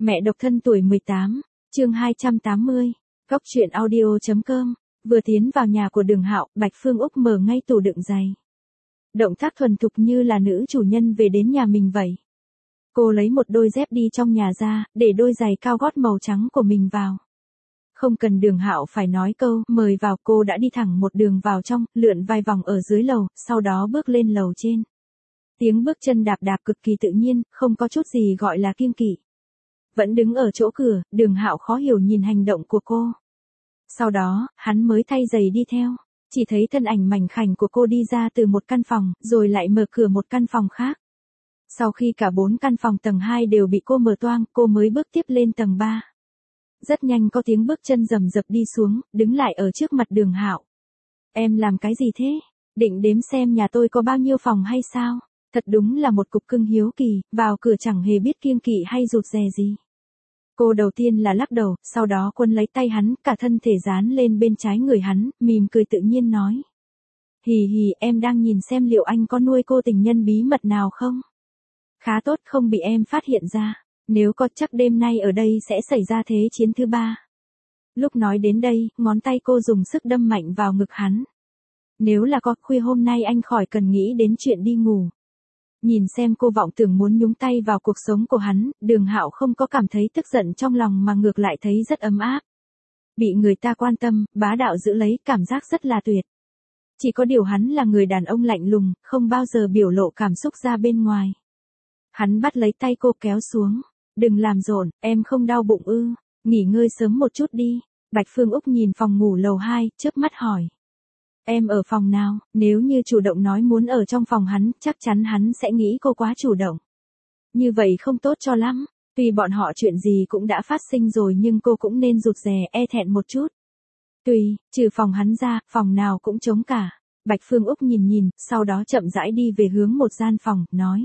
Mẹ độc thân tuổi 18, chương 280, Cóc truyện audio.com. Vừa tiến vào nhà của Đường Hạo, Bạch Phương Úc mở ngay tủ đựng giày. Động tác thuần thục như là nữ chủ nhân về đến nhà mình vậy. Cô lấy một đôi dép đi trong nhà ra, để đôi giày cao gót màu trắng của mình vào. Không cần Đường Hạo phải nói câu mời vào, cô đã đi thẳng một đường vào trong, lượn vài vòng ở dưới lầu, sau đó bước lên lầu trên. Tiếng bước chân đạp đạp cực kỳ tự nhiên, không có chút gì gọi là kiêng kỵ. Vẫn đứng ở chỗ cửa, Đường Hạo khó hiểu nhìn hành động của cô. Sau đó, hắn mới thay giày đi theo. Chỉ thấy thân ảnh mảnh khảnh của cô đi ra từ một căn phòng, rồi lại mở cửa một căn phòng khác. Sau khi cả 4 căn phòng tầng 2 đều bị cô mở toang, cô mới bước tiếp lên tầng 3. Rất nhanh có tiếng bước chân rầm rập đi xuống, đứng lại ở trước mặt Đường Hạo. Em làm cái gì thế? Định đếm xem nhà tôi có bao nhiêu phòng hay sao? Thật đúng là một cục cưng hiếu kỳ, vào cửa chẳng hề biết kiêng kỵ hay rụt rè gì. Cô đầu tiên là lắc đầu, sau đó quân lấy tay hắn, cả thân thể dán lên bên trái người hắn, mỉm cười tự nhiên nói. Hì hì, em đang nhìn xem liệu anh có nuôi cô tình nhân bí mật nào không? Khá tốt, không bị em phát hiện ra. Nếu có chắc đêm nay ở đây sẽ xảy ra thế chiến thứ 3. Lúc nói đến đây, ngón tay cô dùng sức đâm mạnh vào ngực hắn. Nếu là có khuya hôm nay anh khỏi cần nghĩ đến chuyện đi ngủ. Nhìn xem cô vọng tưởng muốn nhúng tay vào cuộc sống của hắn, Đường Hạo không có cảm thấy tức giận trong lòng mà ngược lại thấy rất ấm áp. Bị người ta quan tâm, bá đạo giữ lấy, cảm giác rất là tuyệt. Chỉ có điều hắn là người đàn ông lạnh lùng, không bao giờ biểu lộ cảm xúc ra bên ngoài. Hắn bắt lấy tay cô kéo xuống. Đừng làm rộn, em không đau bụng ư? Nghỉ ngơi sớm một chút đi. Bạch Phương Úc nhìn phòng ngủ lầu 2, chớp mắt hỏi. Em ở phòng nào? Nếu như chủ động nói muốn ở trong phòng hắn, chắc chắn hắn sẽ nghĩ cô quá chủ động. Như vậy không tốt cho lắm. Tuy bọn họ chuyện gì cũng đã phát sinh rồi nhưng cô cũng nên rụt rè, e thẹn một chút. Tùy, trừ phòng hắn ra, phòng nào cũng trống cả. Bạch Phương Úc nhìn, sau đó chậm rãi đi về hướng một gian phòng, nói.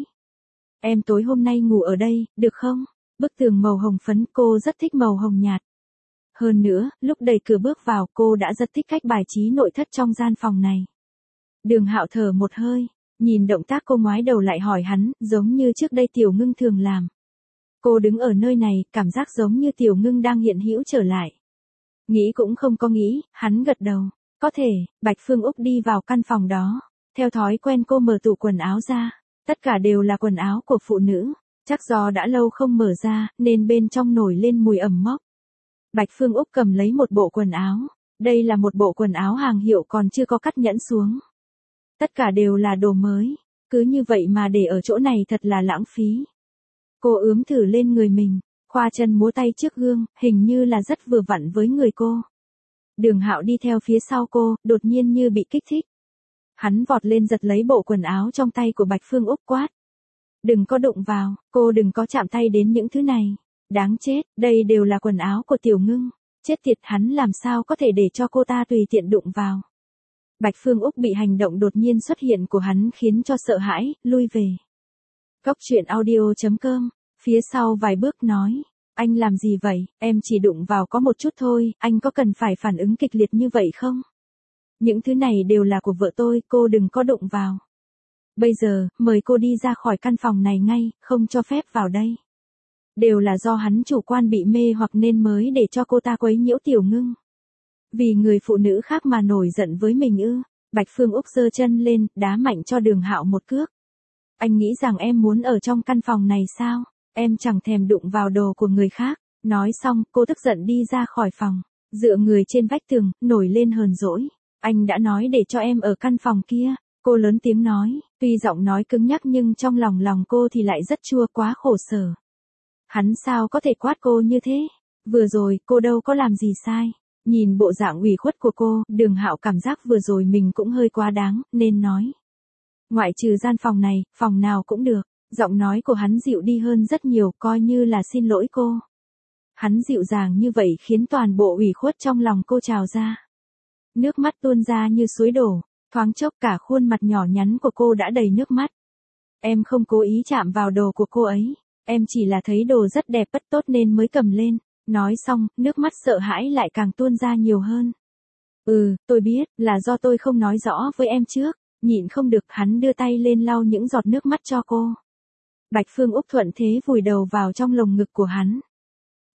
Em tối hôm nay ngủ ở đây, được không? Bức tường màu hồng phấn, cô rất thích màu hồng nhạt. Hơn nữa, lúc đẩy cửa bước vào, cô đã rất thích cách bài trí nội thất trong gian phòng này. Đường Hạo thở một hơi, nhìn động tác cô ngoái đầu lại hỏi hắn, giống như trước đây Tiểu Ngưng thường làm. Cô đứng ở nơi này, cảm giác giống như Tiểu Ngưng đang hiện hữu trở lại. Nghĩ cũng không có nghĩ, hắn gật đầu. Có thể. Bạch Phương Úc đi vào căn phòng đó. Theo thói quen cô mở tủ quần áo ra. Tất cả đều là quần áo của phụ nữ. Chắc do đã lâu không mở ra, nên bên trong nổi lên mùi ẩm mốc. Bạch Phương Úc cầm lấy một bộ quần áo. Đây là một bộ quần áo hàng hiệu còn chưa có cắt nhẫn xuống. Tất cả đều là đồ mới. Cứ như vậy mà để ở chỗ này thật là lãng phí. Cô ướm thử lên người mình. Khoa chân múa tay trước gương, hình như là rất vừa vặn với người cô. Đường Hạo đi theo phía sau cô, đột nhiên như bị kích thích. Hắn vọt lên giật lấy bộ quần áo trong tay của Bạch Phương Úc quát. Đừng có đụng vào, cô đừng có chạm tay đến những thứ này. Đáng chết, đây đều là quần áo của Tiểu Ngưng. Chết tiệt, hắn làm sao có thể để cho cô ta tùy tiện đụng vào. Bạch Phương Úc bị hành động đột nhiên xuất hiện của hắn khiến cho sợ hãi, lui về. Cóc truyện audio.com, phía sau vài bước nói. Anh làm gì vậy, em chỉ đụng vào có một chút thôi, anh có cần phải phản ứng kịch liệt như vậy không? Những thứ này đều là của vợ tôi, cô đừng có đụng vào. Bây giờ, mời cô đi ra khỏi căn phòng này ngay, không cho phép vào đây. Đều là do hắn chủ quan bị mê hoặc nên mới để cho cô ta quấy nhiễu Tiểu Ngưng. Vì người phụ nữ khác mà nổi giận với mình ư? Bạch Phương Úc giơ chân lên, đá mạnh cho Đường Hạo một cước. Anh nghĩ rằng em muốn ở trong căn phòng này sao? Em chẳng thèm đụng vào đồ của người khác. Nói xong, cô tức giận đi ra khỏi phòng, dựa người trên vách tường, nổi lên hờn dỗi. Anh đã nói để cho em ở căn phòng kia. Cô lớn tiếng nói, tuy giọng nói cứng nhắc nhưng trong lòng cô thì lại rất chua, quá khổ sở. Hắn sao có thể quát cô như thế? Vừa rồi, cô đâu có làm gì sai. Nhìn bộ dạng ủy khuất của cô, Đường Hạo cảm giác vừa rồi mình cũng hơi quá đáng, nên nói. Ngoại trừ gian phòng này, phòng nào cũng được. Giọng nói của hắn dịu đi hơn rất nhiều, coi như là xin lỗi cô. Hắn dịu dàng như vậy khiến toàn bộ ủy khuất trong lòng cô trào ra. Nước mắt tuôn ra như suối đổ, thoáng chốc cả khuôn mặt nhỏ nhắn của cô đã đầy nước mắt. Em không cố ý chạm vào đồ của cô ấy, em chỉ là thấy đồ rất đẹp bất tốt nên mới cầm lên. Nói xong, nước mắt sợ hãi lại càng tuôn ra nhiều hơn. Tôi biết, là do tôi không nói rõ với em trước. Nhịn không được, hắn đưa tay lên lau những giọt nước mắt cho cô. Bạch Phương Úc thuận thế vùi đầu vào trong lồng ngực của hắn.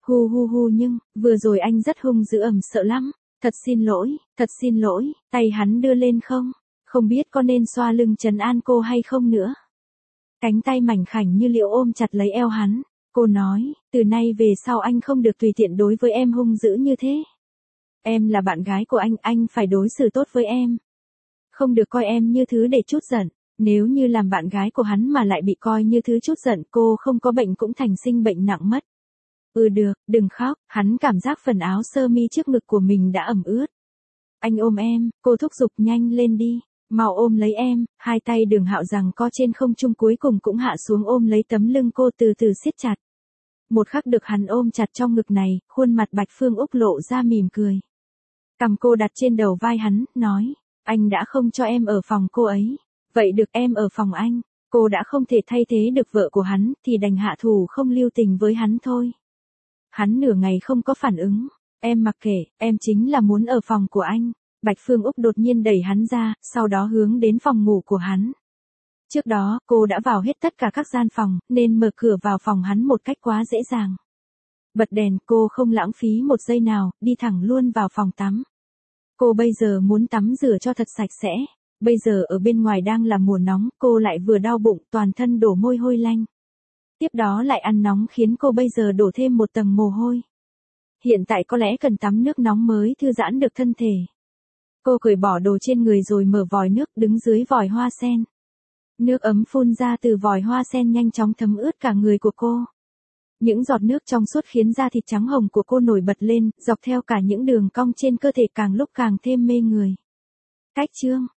Hu hu hu nhưng, vừa rồi anh rất hung dữ sợ lắm. Thật xin lỗi, tay hắn đưa lên không biết có nên xoa lưng trấn an cô hay không nữa. Cánh tay mảnh khảnh như liễu ôm chặt lấy eo hắn, cô nói, từ nay về sau anh không được tùy tiện đối với em hung dữ như thế. Em là bạn gái của anh phải đối xử tốt với em. Không được coi em như thứ để trút giận, nếu như làm bạn gái của hắn mà lại bị coi như thứ trút giận, cô không có bệnh cũng thành sinh bệnh nặng mất. Được, đừng khóc, hắn cảm giác phần áo sơ mi trước ngực của mình đã ẩm ướt. Anh ôm em, cô thúc giục nhanh lên đi, mau ôm lấy em, hai tay Đường Hạo giằng co trên không trung cuối cùng cũng hạ xuống ôm lấy tấm lưng cô từ từ siết chặt. Một khắc được hắn ôm chặt trong ngực này, khuôn mặt Bạch Phương Úc lộ ra mỉm cười. Cầm cô đặt trên đầu vai hắn, nói, anh đã không cho em ở phòng cô ấy, vậy được em ở phòng anh. Cô đã không thể thay thế được vợ của hắn, thì đành hạ thủ không lưu tình với hắn thôi. Hắn nửa ngày không có phản ứng, em mặc kệ, em chính là muốn ở phòng của anh. Bạch Phương Úc đột nhiên đẩy hắn ra, sau đó hướng đến phòng ngủ của hắn. Trước đó, cô đã vào hết tất cả các gian phòng, nên mở cửa vào phòng hắn một cách quá dễ dàng. Bật đèn, cô không lãng phí một giây nào, đi thẳng luôn vào phòng tắm. Cô bây giờ muốn tắm rửa cho thật sạch sẽ. Bây giờ ở bên ngoài đang là mùa nóng, cô lại vừa đau bụng, toàn thân đổ môi hôi lanh. Tiếp đó lại ăn nóng khiến cô bây giờ đổ thêm một tầng mồ hôi. Hiện tại có lẽ cần tắm nước nóng mới thư giãn được thân thể. Cô cởi bỏ đồ trên người rồi mở vòi nước đứng dưới vòi hoa sen. Nước ấm phun ra từ vòi hoa sen nhanh chóng thấm ướt cả người của cô. Những giọt nước trong suốt khiến da thịt trắng hồng của cô nổi bật lên, dọc theo cả những đường cong trên cơ thể càng lúc càng thêm mê người. Cách chương